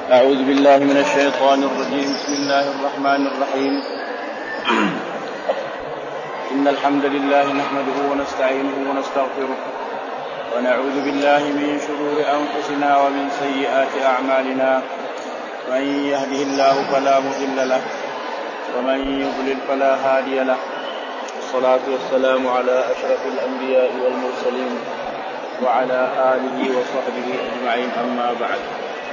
أعوذ بالله من الشيطان الرجيم. بسم الله الرحمن الرحيم. إن الحمد لله نحمده ونستعينه ونستغفره ونعوذ بالله من شرور أنفسنا ومن سيئات أعمالنا. من يهده الله فلا مضل له ومن يضلل فلا هادي له. والصلاة والسلام على أشرف الأنبياء والمرسلين وعلى آله وصحبه أجمعين. أما بعد،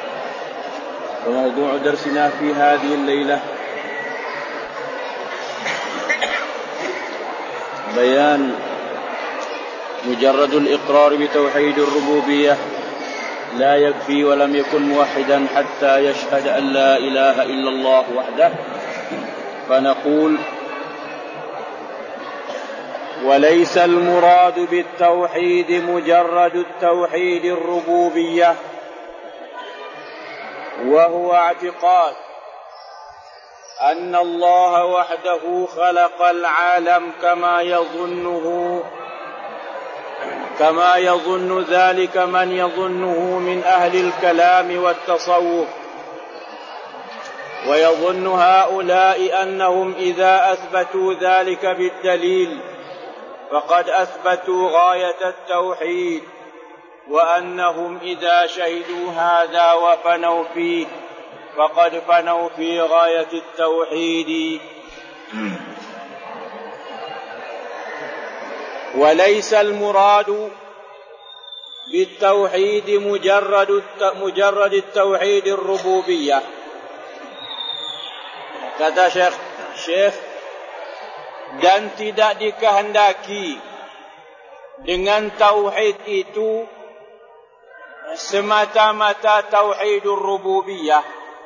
وموضوع درسنا في هذه الليلة بيان مجرد الإقرار بتوحيد الربوبية لا يكفي ولم يكن موحدا حتى يشهد أن لا إله إلا الله وحده. فنقول: وليس المراد بالتوحيد مجرد التوحيد الربوبية، وهو اعتقاد أن الله وحده خلق العالم كما يظن ذلك من يظنه من أهل الكلام والتصوف. ويظن هؤلاء أنهم إذا أثبتوا ذلك بالدليل فقد أثبتوا غاية التوحيد، وأنهم إذا شهدوا هذا وفنوا فيه فقد فنوا في غاية التوحيد. وليس المراد بالتوحيد مجرد التوحيد الربوبية. Kata Syekh, dan tidak dikehendaki dengan tauhid itu semata-mata tauhidur rububiyah.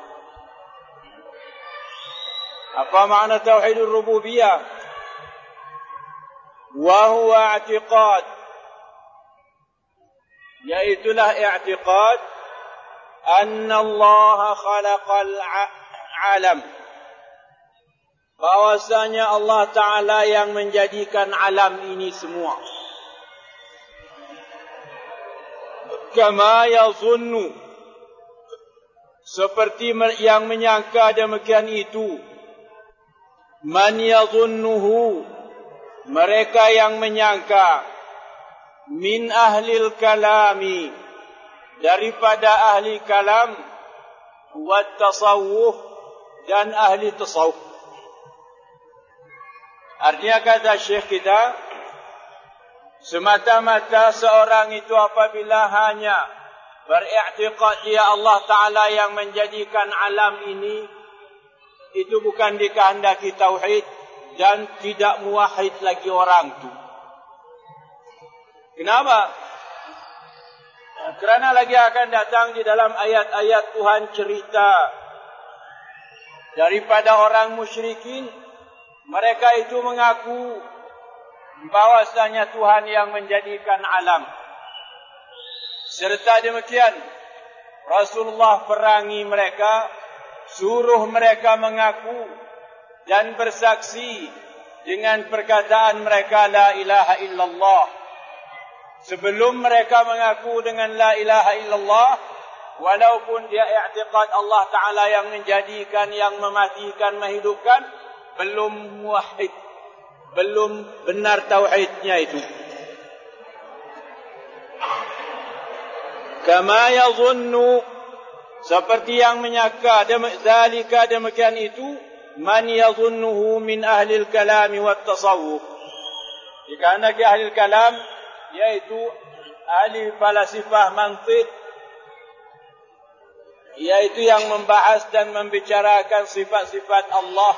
Apa makna tauhidur rububiyah? Wa huwa i'tiqad, yaitulah i'tiqad anna Allah khalaqal alam, bahwasanya Allah Ta'ala yang menjadikan alam ini semua. Kama yazunnu, seperti yang menyangka demikian itu. Man yazunnuhu, mereka yang menyangka. Min ahlil kalami, daripada ahli kalam. Wat tasawuf, dan ahli tasawuf. Artinya kata Syekh kita, semata-mata seorang itu apabila hanya beriktikad dia Allah Ta'ala yang menjadikan alam ini, itu bukan dikehendaki tauhid dan tidak muwahhid lagi orang itu. Kenapa? Kerana lagi akan datang di dalam ayat-ayat Tuhan cerita daripada orang musyrikin. Mereka itu mengaku bahwasanya Tuhan yang menjadikan alam. Serta demikian, Rasulullah perangi mereka, suruh mereka mengaku dan bersaksi dengan perkataan mereka la ilaha illallah. Sebelum mereka mengaku dengan la ilaha illallah, walaupun dia i'tiqad Allah Ta'ala yang menjadikan, yang mematikan, menghidupkan, belum muwahhid, belum benar tauhidnya itu. Kama yazunnu, seperti yang menyangka zalika, demikian itu, man yazunnuhu min ahli al-kalam wat tasawuf. Dikana ke ahli al-kalam, yaitu ahli falasifah mantiq, yaitu yang membahas dan membicarakan sifat-sifat Allah.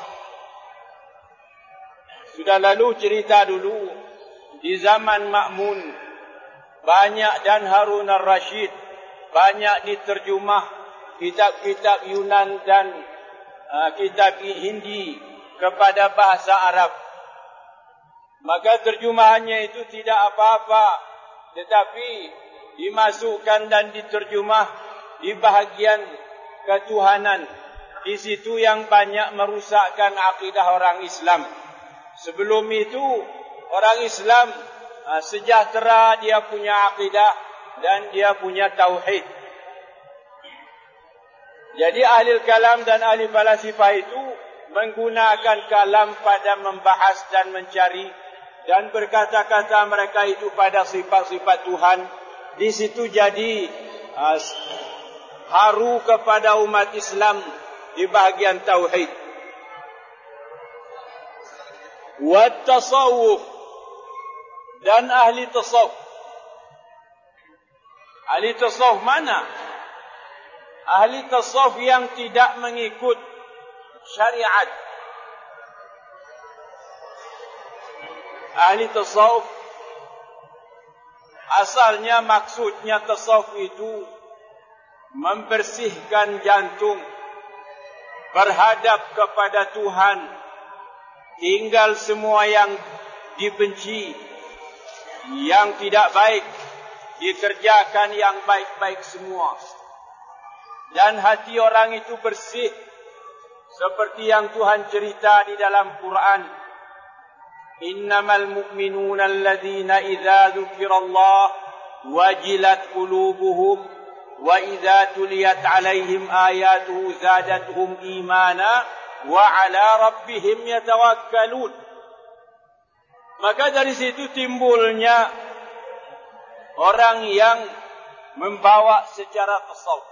Sudah lalu cerita dulu di zaman Ma'mun, banyak dan Harun al-Rashid banyak diterjemah kitab-kitab Yunan dan kitab Hindi kepada bahasa Arab. Maka terjemahannya itu tidak apa-apa, tetapi dimasukkan dan diterjemah di bahagian ketuhanan. Di situ yang banyak merusakkan akidah orang Islam. Sebelum itu, orang Islam sejahtera, dia punya akidah dan dia punya tauhid. Jadi ahli kalam dan ahli falasifah itu menggunakan kalam pada membahas dan mencari dan berkata-kata mereka itu pada sifat-sifat Tuhan. Di situ jadi haru kepada umat Islam di bahagian tauhid. Wat tasawuf dan ahli tasawuf. Ahli tasawuf mana? Ahli tasawuf yang tidak mengikut syariat. Ahli tasawuf asalnya maksudnya tasawuf itu membersihkan jantung, berhadap kepada Tuhan, tinggal semua yang dibenci, yang tidak baik, dikerjakan yang baik-baik semua. Dan hati orang itu bersih, seperti yang Tuhan cerita di dalam Quran. Innamal mu'minuna alladhina idza dzukirallah wajilat qulubuhum wa idza tuliyat alaihim ayatuhu zadatuhum imana wa ala rabbihim yatawakkalun. Maka dari situ timbulnya orang yang membawa secara tasawuf.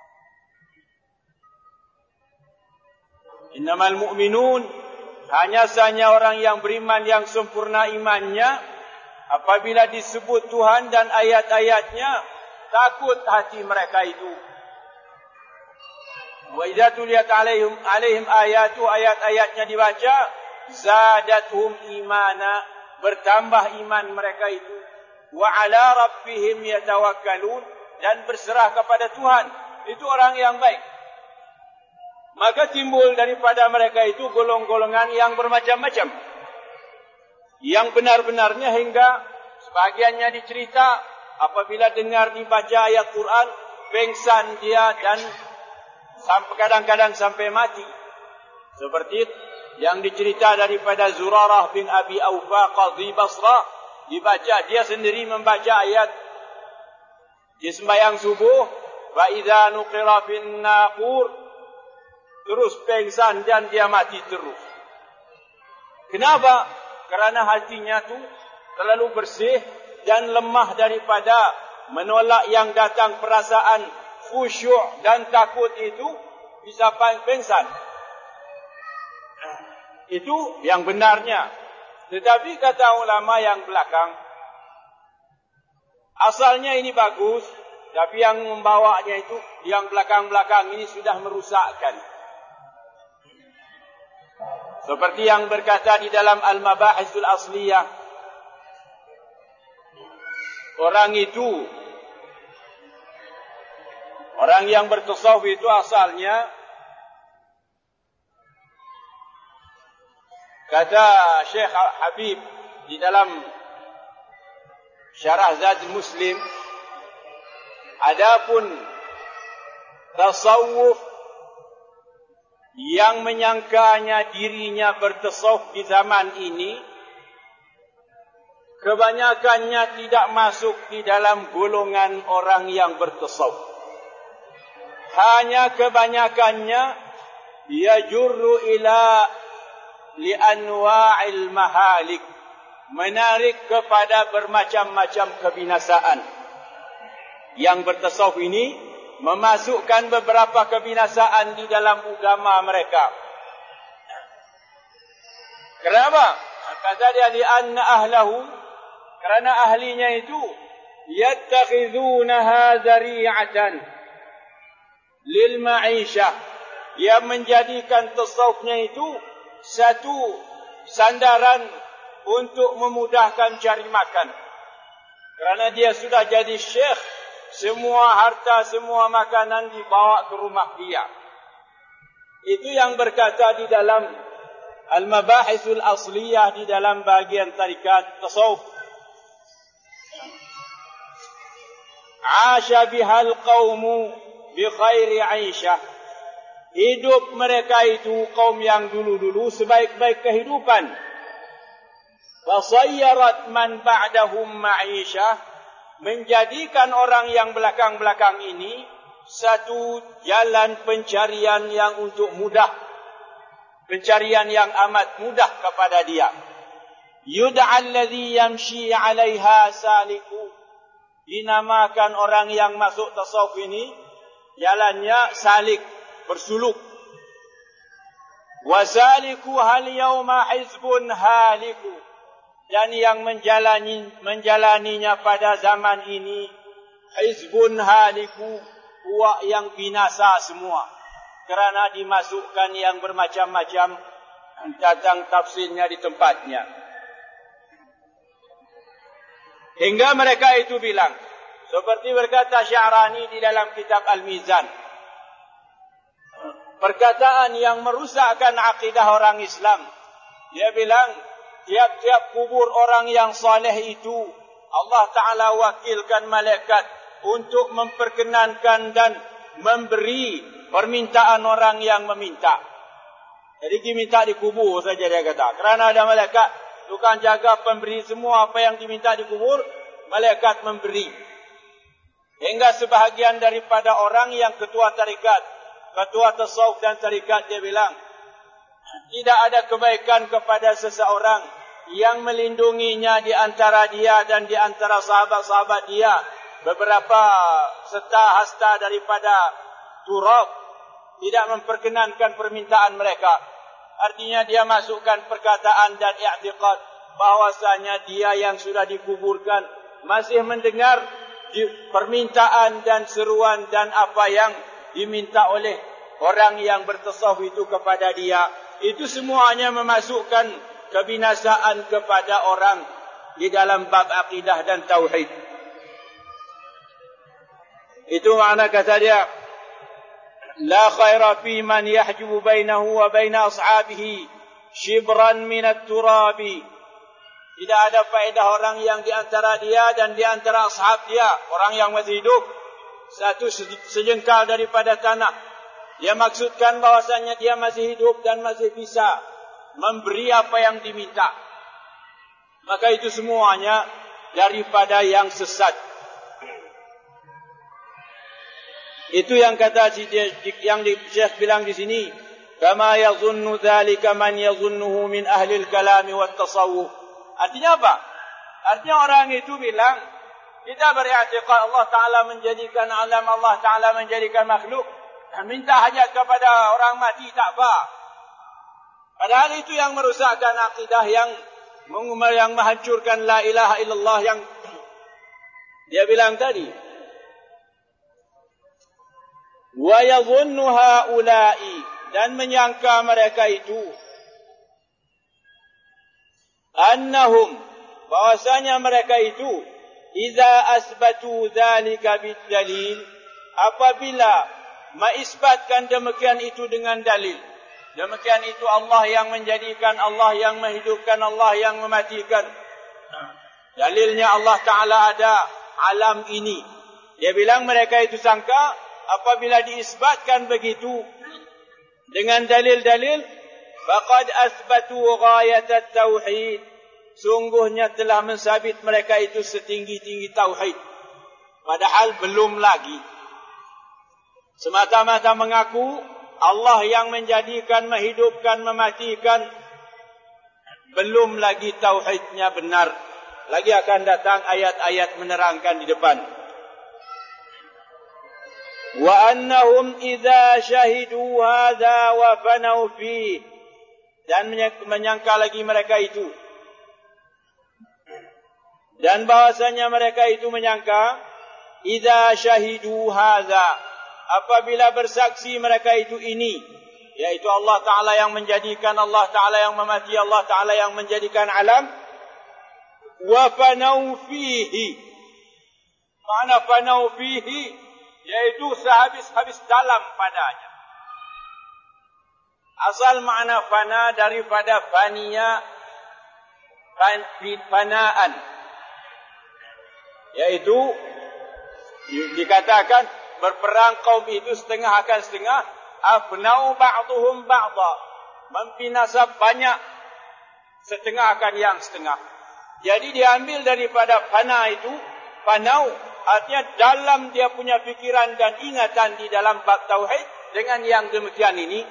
Innamal mu'minun, hanya saja orang yang beriman yang sempurna imannya, apabila disebut Tuhan dan ayat-ayatnya, takut hati mereka itu. Wa idza tuliyat alaihim ayatu, ayat-ayatnya dibaca, zadatuhum imana, bertambah iman mereka itu. Wa ala rabbihim yatawakkalun, dan berserah kepada Tuhan. Itu orang yang baik. Maka timbul daripada mereka itu golong-golongan yang bermacam-macam. Yang benar-benarnya hingga sebagiannya dicerita apabila dengar dibaca ayat Quran, pengsan dia dan sampai kadang-kadang sampai mati. Seperti yang dicerita daripada Zurarah bin Abi Awfa Qadhi Basrah, dibaca dia sendiri membaca ayat di sembahyang subuh, wa idza nuqira fin naqur, terus pengsan dan dia mati terus. Kenapa? Kerana hatinya tu terlalu bersih dan lemah daripada menolak yang datang perasaan khusyuk dan takut itu bisa pengsan. Itu yang benarnya. Tetapi kata ulama yang belakang, asalnya ini bagus, tapi yang membawanya itu, yang belakang-belakang ini sudah merusakkan. Seperti yang berkata di dalam Al-Mabahisul Asliyah, orang itu, orang yang bertasawuf itu asalnya, kata Syekh Habib di dalam Syarah Zadul Muslim, adapun tasawuf yang menyangkanya dirinya bertasawuf di zaman ini, kebanyakannya tidak masuk di dalam golongan orang yang bertasawuf. Hanya kebanyakannya yajurru ila li anwa'il mahalik, menarik kepada bermacam-macam kebinasaan. Yang bertasawuf ini memasukkan beberapa kebinasaan di dalam agama mereka. Kenapa? Kata dia li anna ahlahu, kerana ahlinya itu yattakhizunaha zari'atan lil ma'isyah, yang menjadikan tasawufnya itu satu sandaran untuk memudahkan cari makan. Kerana dia sudah jadi syekh, semua harta, semua makanan dibawa ke rumah dia. Itu yang berkata di dalam Al-Mabahisul Asliyah di dalam bahagian tarikat tasawuf. Asha bihal qawmu bi khairi aisyah. Hidup mereka itu kaum yang dulu-dulu sebaik-baik kehidupan. Fasayyarat man ba'dahum ma'isyah, menjadikan orang yang belakang-belakang ini satu jalan pencarian yang untuk mudah, pencarian yang amat mudah kepada dia. Yud'al ladzi yamshi 'alaiha saliku. Dinamakan orang yang masuk tasawuf ini jalannya salik, bersuluk. Wa saliku hal yauma hizbun haliku. Dan yang menjalaninya pada zaman ini hizbun haliku, puak yang binasa semua, kerana dimasukkan yang bermacam-macam datang tafsirnya di tempatnya. Hingga mereka itu bilang, seperti berkata Sya'rani di dalam kitab Al-Mizan, perkataan yang merusakkan akidah orang Islam. Dia bilang, tiap-tiap kubur orang yang saleh itu Allah Ta'ala wakilkan malaikat untuk memperkenankan dan memberi permintaan orang yang meminta. Jadi diminta dikubur saja dia kata. Kerana ada malaikat, tukang jaga pemberi semua apa yang diminta dikubur, malaikat memberi. Hingga sebahagian daripada orang yang ketua tarikat, ketua tasawuf dan tarikat, dia bilang, tidak ada kebaikan kepada seseorang yang melindunginya di antara dia dan di antara sahabat-sahabat dia beberapa seta hasta daripada turab, tidak memperkenankan permintaan mereka. Artinya dia masukkan perkataan dan i'tiqad bahwasanya dia yang sudah dikuburkan masih mendengar permintaan dan seruan dan apa yang diminta oleh orang yang bertasawuf itu kepada dia. Itu semuanya memasukkan kebinasaan kepada orang di dalam bab akidah dan tauhid. Itu makna kata dia, la khaira fi man yahjubu bainahu wa baina ashabihi shibran min at-turabi. Tidak ada faedah orang yang di antara dia dan di antara ashab dia, orang yang masih hidup, satu sejengkal daripada tanah. Dia maksudkan bahwasanya dia masih hidup dan masih bisa memberi apa yang diminta. Maka itu semuanya daripada yang sesat. Itu yang kata yang Syekh bilang di sini, kama yazunnu dzalika man yazunnuhu min ahli al-kalam wa at-tasawuf. Artinya apa? Artinya orang itu bilang, kita beri'tiqad Allah Taala menjadikan alam, Allah Taala menjadikan makhluk, minta hajat kepada orang mati tak apa. Padahal itu yang merusakkan akidah, yang menghancurkan la ilaha illallah yang dia bilang tadi. Wa yadhunnu haula'i, dan menyangka mereka itu, annahum, bahwasanya mereka itu, idza asbatu dzalika bid-dalil, apabila mengisbatkan demikian itu dengan dalil, demikian itu Allah yang menjadikan, Allah yang menghidupkan, Allah yang mematikan, dalilnya Allah Ta'ala ada alam ini. Dia bilang mereka itu sangka apabila diisbatkan begitu dengan dalil-dalil, faqad asbatu ghayat at-tauhid, sungguhnya telah mensabit mereka itu setinggi-tinggi tauhid. Padahal belum lagi. Semata-mata mengaku Allah yang menjadikan, menghidupkan, mematikan, belum lagi tauhidnya benar. Lagi akan datang ayat-ayat menerangkan di depan. Wa annahum idza syahidu hadza wa fanau fi, dan menyangka lagi mereka itu, dan bahwasanya mereka itu menyangka, idza syahidu hadza, apabila bersaksi mereka itu ini, yaitu Allah Ta'ala yang menjadikan, Allah Ta'ala yang memati, Allah Ta'ala yang menjadikan alam, wa fanau fihi. Makna fanau fihi, yaitu sehabis-habis dalam padanya. Asal makna fana daripada fania, fanaan, yaitu dikatakan berperang kaum itu setengah akan setengah, afnau ba'duhum ba'da, membinasa banyak, setengah akan yang setengah. Jadi diambil daripada fana itu, fanau, artinya dalam dia punya fikiran dan ingatan di dalam bab tauhid dengan yang demikian ini,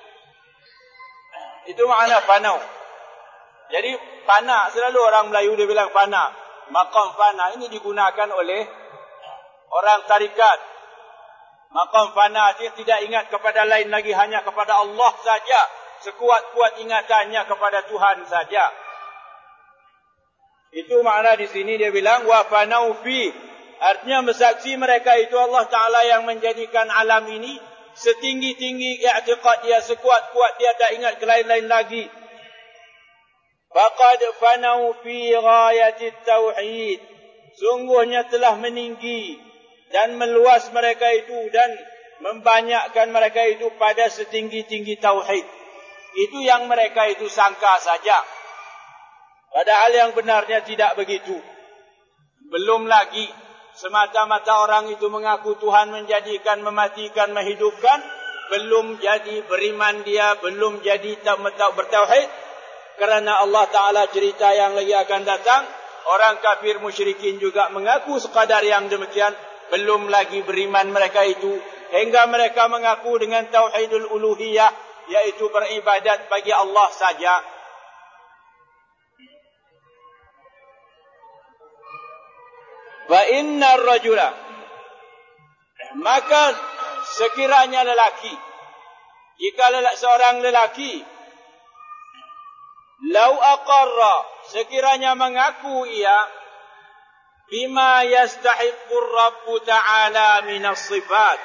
itu makna fana. Jadi fana, selalu orang Melayu dia bilang fana, maqam fana ini digunakan oleh orang tarikat. Maqam fana dia tidak ingat kepada lain lagi, hanya kepada Allah saja, sekuat-kuat ingatannya kepada Tuhan saja. Itu makna di sini dia bilang wa fanau fi, artinya bersaksi mereka itu Allah Taala yang menjadikan alam ini setinggi-tinggi i'tiqad dia, sekuat-kuat dia, tak ingat ke lain-lain lagi. Faqad fanau fi ghayati tauhid, sungguhnya telah meninggi dan meluas mereka itu dan membanyakkan mereka itu pada setinggi-tinggi tauhid. Itu yang mereka itu sangka saja, padahal yang benarnya tidak begitu. Belum lagi semata-mata orang itu mengaku Tuhan menjadikan, mematikan, menghidupkan, belum jadi beriman dia, belum jadi bertauhid. Kerana Allah Ta'ala cerita yang lagi akan datang, orang kafir musyrikin juga mengaku sekadar yang demikian, belum lagi beriman mereka itu, hingga mereka mengaku dengan tauhidul uluhiyah, yaitu beribadat bagi Allah saja. Wa inna rajula, maka sekiranya lelaki, jika seorang lelaki, lau aqarra, sekiranya mengaku ia, bima yastahiqqur Rabbu Ta'ala minas sifat,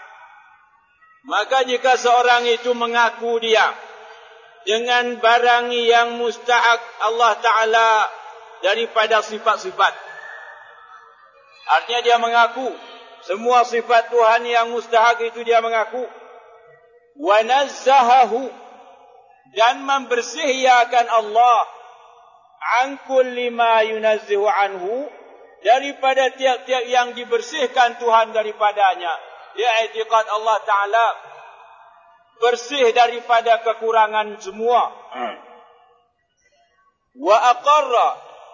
maka jika seorang itu mengaku dia dengan barang yang mustahak Allah Ta'ala daripada sifat-sifat, artinya dia mengaku semua sifat Tuhan yang mustahak itu dia mengaku, wa nazzahahu, dan membersihkan Allah an kulli ma yunazzihu anhu, daripada tiap-tiap yang dibersihkan Tuhan daripadanya. Dia i'tiqad Allah Ta'ala bersih daripada kekurangan semua. Wa aqarra,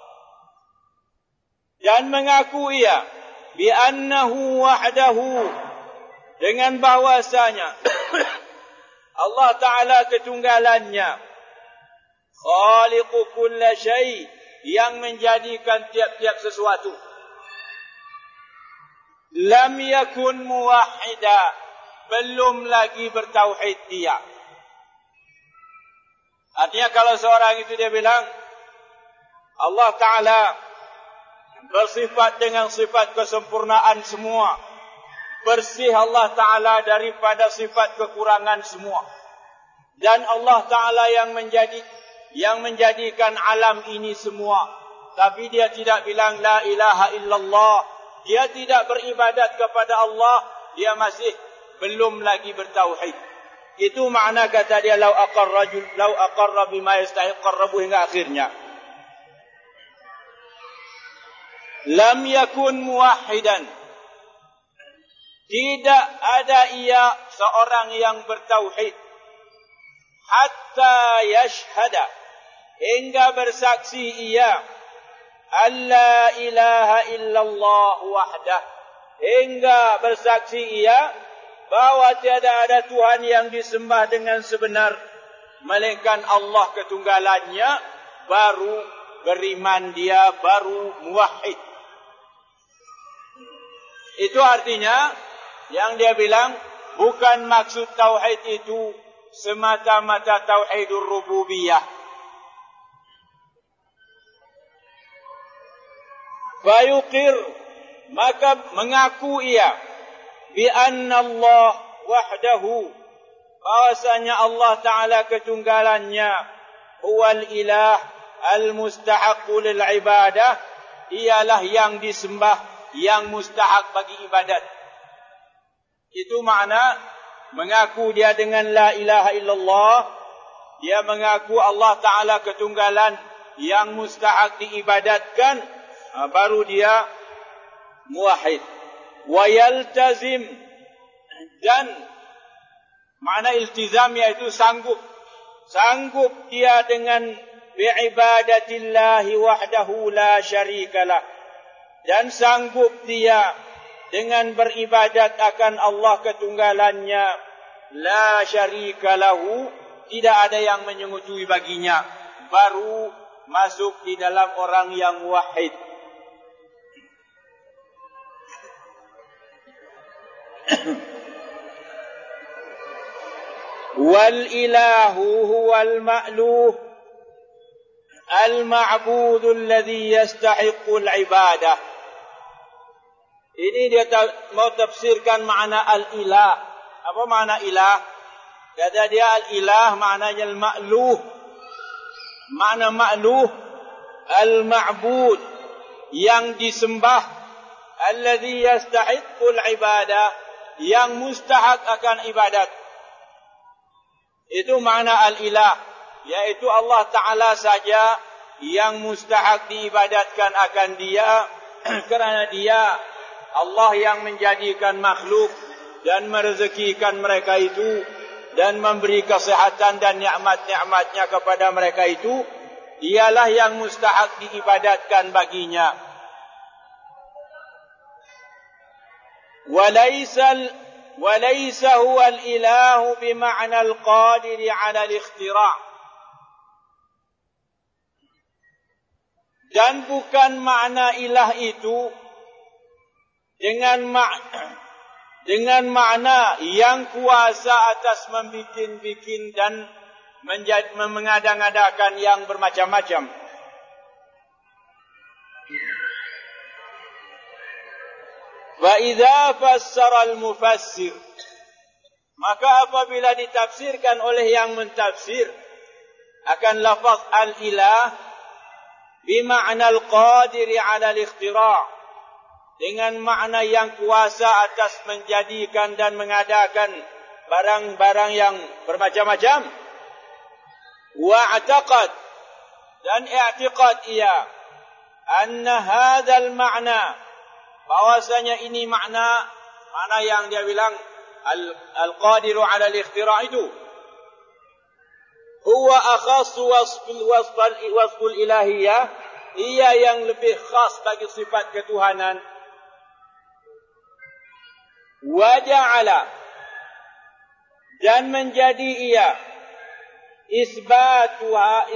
dan mengaku ia bi annahu wahdahu, dengan bahwasanya Allah Ta'ala ketunggalannya, khaliqu kulla syai, yang menjadikan tiap-tiap sesuatu. Lam yakun muwahhida, belum lagi bertauhid dia. Artinya kalau seorang itu dia bilang Allah Ta'ala bersifat dengan sifat kesempurnaan semua, bersih Allah Ta'ala daripada sifat kekurangan semua, dan Allah Ta'ala yang menjadikan alam ini semua, tapi dia tidak bilang la ilaha illallah, dia tidak beribadat kepada Allah, dia masih belum lagi bertauhid. Itu makna kata dia lau aqarra bima yastahiqqur Rabbu, hingga akhirnya. Lam yakun muwahhidan, tidak ada ia seorang yang bertauhid, hatta yashhada, hingga bersaksi ia, alla ilaha illallah wahdah, hingga bersaksi ia bahwa tiada ada Tuhan yang disembah dengan sebenar melainkan Allah ketunggalannya, baru beriman dia, baru muwahhid. Itu artinya yang dia bilang bukan maksud tauhid itu semata-mata tauhidur rububiyah. Fayuqir, maka mengaku ia bi anna Allah wahdahu, bahwasanya Allah Ta'ala ketunggalannya, huwal ilah al-mustahaqqu lil ibadah, ialah yang disembah, yang mustahak bagi ibadat. Itu makna mengaku dia dengan la ilaha illallah, dia mengaku Allah Ta'ala ketunggalan yang mustahak diibadatkan, baru dia muwahhid. Wa yaltazim, dan makna iltizam iaitu sanggup dia dengan bi'ibadatillahi wahdahu la syarikalah, dan sanggup dia dengan beribadat akan Allah ketunggalannya, la syarika lahu, tidak ada yang menyekutuai baginya, baru masuk di dalam orang yang wahid. Wal ilahu huwal ma'luh al-ma'budu alladhi yastahiqqul ibadah. Ini dia mau tafsirkan makna al-ilah. Apa makna ilah? Kata dia al-ilah maknanya al-ma'luh. Makna ma'luh al-ma'bud, yang disembah, alladhi yastahiqqul ibadah, yang mustahak akan ibadat. Itu makna al-ilah, yaitu Allah Ta'ala saja yang mustahak diibadatkan akan dia, kerana dia Allah yang menjadikan makhluk dan merezekikan mereka itu dan memberi kesehatan dan nikmat-nikmatnya kepada mereka itu, dialah yang mustahak diibadatkan baginya. Walaysa huwa al-ilahu bima'na al-qadiri 'ala al-ikhtira'. Dan bukan makna ilah itu dengan makna yang kuasa atas membikin-bikin dan mengadang-adakan yang bermacam-macam. Wa idza fassara al-mufassir, maka apabila ditafsirkan oleh yang mentafsir akan lafaz al-ilah bima'na al-qadiri 'ala al-ikhtira', dengan makna yang kuasa atas menjadikan dan mengadakan barang-barang yang bermacam-macam. Wa'taqad, dan i'tiqad ia, anna hadzal ma'na, bahwasanya ini makna yang dia bilang al-qadiru 'ala al-ikhtira' itu, huwa akhassu wasful ilahiyah, ia yang lebih khas bagi sifat ketuhanan. Waja'ala, dan menjadi ia, isbata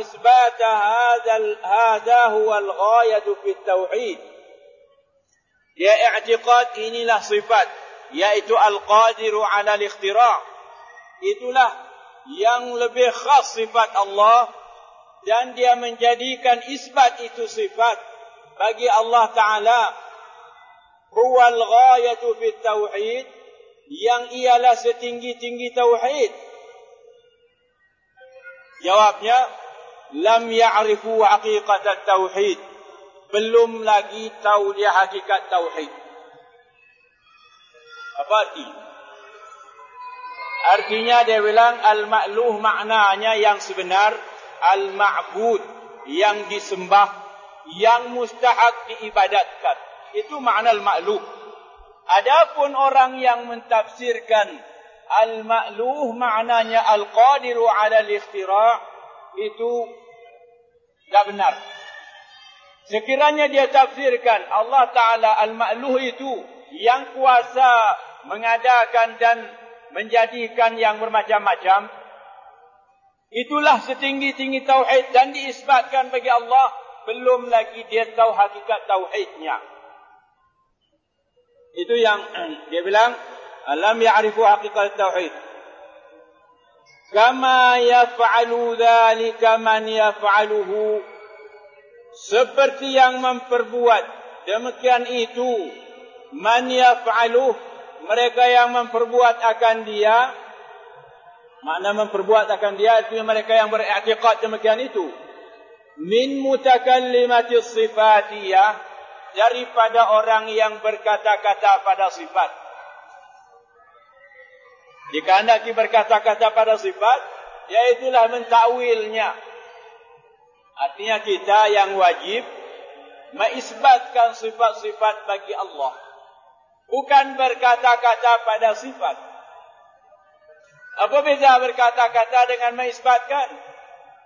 hadha huwa al-ghayatu fi tauhid. Dia i'tiqad inilah sifat, yaitu al-qadiru 'ala al-ikhtira', itulah yang lebih khas sifat Allah, dan dia menjadikan isbat itu sifat bagi Allah Ta'ala, huwal ghayatu fit tauhid, yang ialah setinggi-tinggi tauhid. Jawabnya, lam ya'rifu haqiqat tauhid, belum lagi tahu dia hakikat tauhid. Apa arti? Artinya dia bilang al-ma'luh maknanya yang sebenar, al-ma'bud, yang disembah, yang mustahak diibadatkan. Itu makna al-ma'luh. Adapun orang yang mentafsirkan al-ma'luh maknanya al-qadiru 'ala al-ikhtira', itu tidak benar. Sekiranya dia tafsirkan Allah Ta'ala al-ma'luh itu yang kuasa mengadakan dan menjadikan yang bermacam-macam, itulah setinggi-tinggi tauhid dan diisbatkan bagi Allah, belum lagi dia tahu hakikat tauhidnya. Itu yang dia bilang alam ya'rifu haqiqat tauhid. Kama yaf'alu dzalika man yaf'aluhu, seperti yang memperbuat demikian itu, man yaf'aluh, mereka yang memperbuat akan dia. Makna memperbuat akan dia itu mereka yang beriktikad demikian itu. Min mutakallimatis sifatiyah, daripada orang yang berkata-kata pada sifat. Dikehendaki berkata-kata pada sifat, yaitulah mentakwilnya. Artinya kita yang wajib mengisbatkan sifat-sifat bagi Allah, bukan berkata-kata pada sifat. Apa beza berkata-kata dengan mengisbatkan?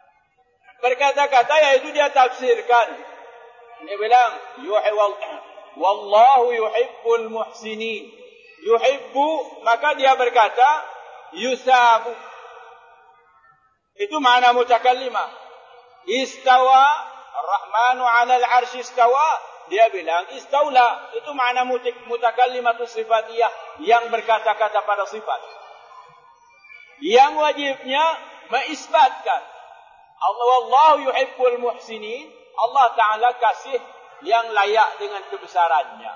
Berkata-kata yaitu dia tafsirkan. Dia bilang Wallahu yuhibbul muhsinin. Yuhibbu, maka dia berkata yusabu. Itu makna mutakallimah. Istawa Ar-Rahmanu 'alal 'arsy istawa, dia bilang istaula. Itu makna mutakallimatus sifatiyah, yang berkata-kata pada sifat. Yang wajibnya mengisbatkan Allah, wallahu yuhibbul muhsinin. Allah Ta'ala kasih yang layak dengan kebesarannya.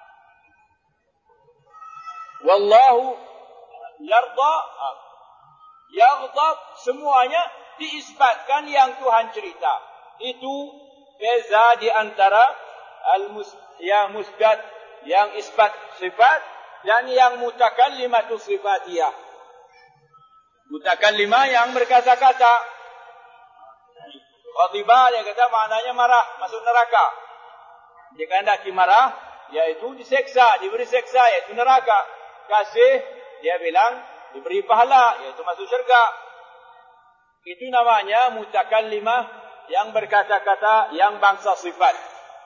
Wallahu yarda, yaghdab, semuanya diisbatkan yang Tuhan cerita. Itu beza di antara yang musbat, yang isbat sifat, dan yang mutakallimatu sifatiyah. Mutakallimah yang berkata-kata. Ghadiba, dia kata maknanya marah, masuk neraka. Dia kehendaki marah, iaitu diseksa, diberi seksa, iaitu neraka. Kasih, dia bilang diberi pahala, iaitu masuk syurga. Itu namanya mutakallimah yang berkata-kata yang bangsa sifat.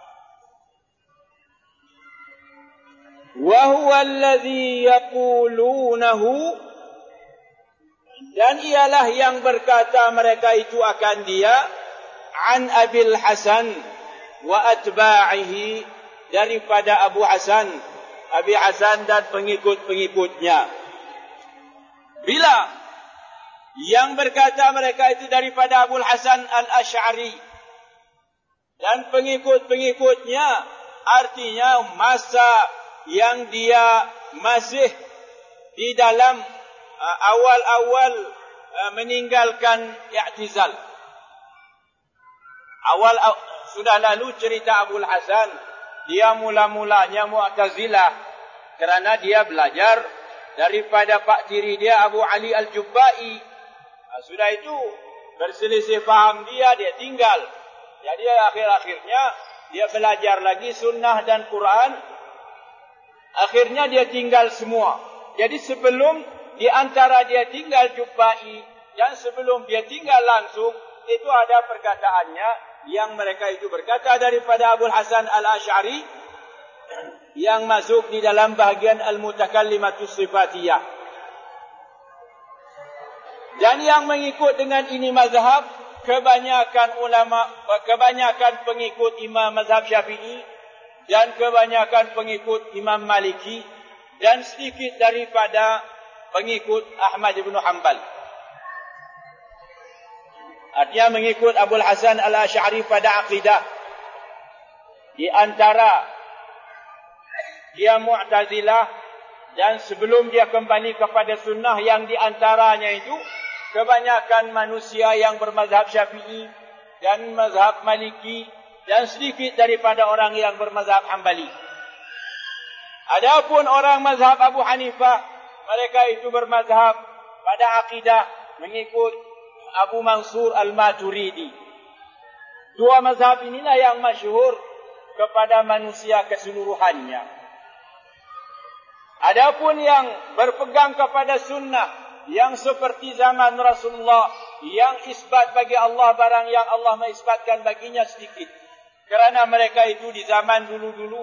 Wa huwa alladhi yaqulunahu, dan ialah yang berkata mereka itu akan dia, an Abil Hasan wa atba'ihi, daripada Abu Hasan, Abi Hasan dan pengikut-pengikutnya. Bila yang berkata mereka itu daripada Abu Hasan Al-Asy'ari dan pengikut-pengikutnya, artinya masa yang dia masih di dalam awal-awal meninggalkan i'tizal. Sudah lalu cerita Abu Hasan, dia mula-mulanya Mu'tazilah kerana dia belajar daripada pak tiri dia Abu Ali Al-Jubba'i. Sudah itu berselisih faham dia tinggal. Jadi akhir-akhirnya dia belajar lagi sunnah dan Quran. Akhirnya dia tinggal semua. Jadi sebelum di antara dia tinggal Jubba'i dan sebelum dia tinggal langsung, itu ada perkataannya yang mereka itu berkata daripada Abu Hasan Al-Asy'ari yang masuk di dalam bahagian al-mutakallimatus sifatiyah. Dan yang mengikut dengan ini mazhab, kebanyakan ulama, kebanyakan pengikut Imam mazhab Syafi'i dan kebanyakan pengikut Imam Maliki dan sedikit daripada pengikut Ahmad bin Hanbal. Artinya mengikut Abu Hasan Al-Asy'ari pada akidah. Di antara dia Mu'tazilah dan sebelum dia kembali kepada sunnah, yang di antaranya itu kebanyakan manusia yang bermazhab Syafi'i dan mazhab Maliki dan sedikit daripada orang yang bermazhab Hanbali. Adapun orang mazhab Abu Hanifah, mereka itu bermazhab pada akidah mengikut Abu Mansur Al-Maturidi. Dua mazhab inilah yang masyhur kepada manusia keseluruhannya. Adapun yang berpegang kepada sunnah, yang seperti zaman Rasulullah, yang isbat bagi Allah barang yang Allah mengisbatkan baginya sedikit. Kerana mereka itu di zaman dulu-dulu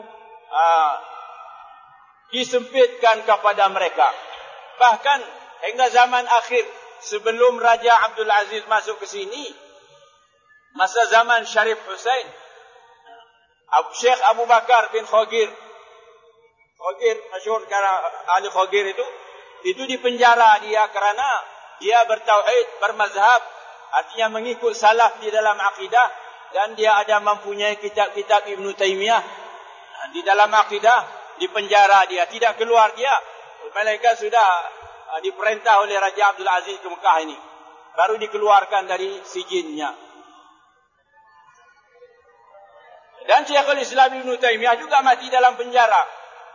disempitkan kepada mereka. Bahkan hingga zaman akhir, sebelum Raja Abdul Aziz masuk ke sini, masa zaman Syarif Hussein, Syekh Abu Bakar bin Khogir, masyhur kerana ahli Khogir itu dipenjara dia kerana dia bertauhid, bermazhab, artinya mengikut salaf di dalam akidah, dan dia ada mempunyai kitab-kitab Ibn Taymiyah di dalam akidah. Dipenjara dia, tidak keluar dia. Mereka sudah diperintah oleh Raja Abdul Aziz ke Mekah ini, baru dikeluarkan dari sijinnya. Dan Syekhul Islam Ibn Taymiyah juga mati dalam penjara.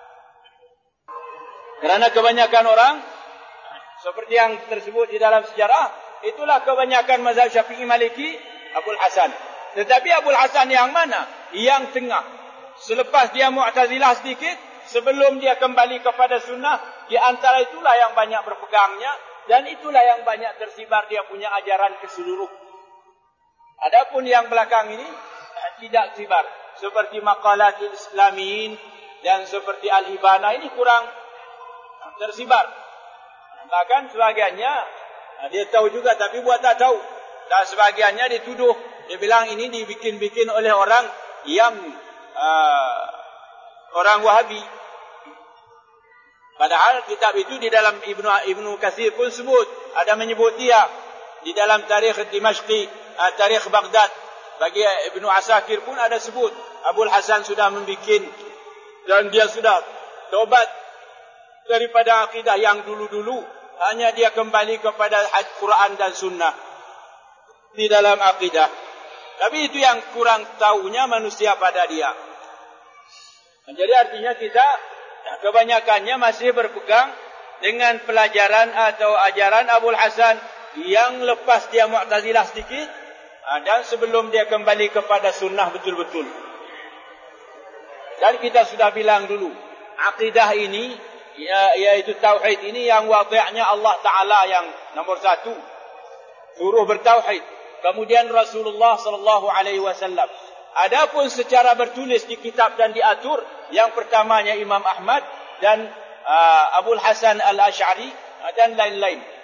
Kerana kebanyakan orang seperti yang tersebut di dalam sejarah, itulah kebanyakan mazhab Syafi'i Maliki Abu Hasan. Tetapi Abu Hasan yang mana? Yang tengah. Selepas dia Mu'tazilah sedikit, sebelum dia kembali kepada sunnah, di antara itulah yang banyak berpegangnya, dan itulah yang banyak tersibar dia punya ajaran ke seluruh. Adapun yang belakang ini tidak tersibar. seperti Maqalatil Islamiyin dan seperti Al-Ibana ini kurang tersibar. Bahkan sebagiannya dia tahu juga tapi buat tak tahu. Dan sebagiannya dituduh, dia bilang ini dibikin-bikin oleh orang yang orang Wahabi. Padahal kitab itu di dalam Ibnu Katsir pun sebut, ada menyebut dia di dalam Tarikh Dimashqi, Tarikh Baghdad. Bagi Ibnu Asakir pun ada sebut Abul Hasan sudah membikin dan dia sudah tobat daripada akidah yang dulu-dulu, hanya dia kembali kepada Quran dan Sunnah di dalam akidah. Tapi itu yang kurang tahunya manusia pada dia. Jadi artinya kita kebanyakannya masih berpegang dengan pelajaran atau ajaran Abul Hasan yang lepas dia Mu'tazilah sedikit dan sebelum dia kembali kepada sunnah betul-betul. Dan kita sudah bilang dulu, akidah ini yaitu tauhid ini yang wadi'nya Allah Ta'ala yang nomor satu, suruh bertauhid. Kemudian Rasulullah sallallahu alaihi wasallam. Adapun secara bertulis di kitab dan diatur, yang pertamanya Imam Ahmad dan Abul Hasan Al-Asy'ari dan lain-lain.